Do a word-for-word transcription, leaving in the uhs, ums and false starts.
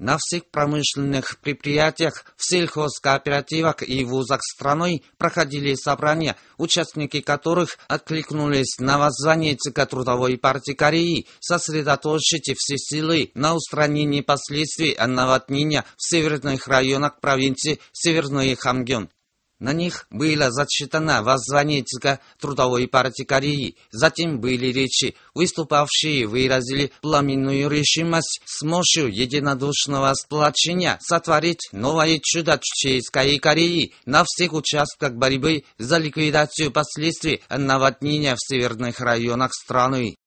На всех промышленных предприятиях, в сельхозкооперативах и вузах страной проходили собрания, участники которых откликнулись на воззвание ЦК Трудовой партии Кореи сосредоточить все силы на устранении последствий наводнения в северных районах провинции Северный Хамгён. На них было зачитано воззвание ЦК Трудовой партии Кореи. Затем были речи. Выступавшие выразили пламенную решимость с мощью единодушного сплочения сотворить новое чудо Чеченской Кореи на всех участках борьбы за ликвидацию последствий наводнения в северных районах страны.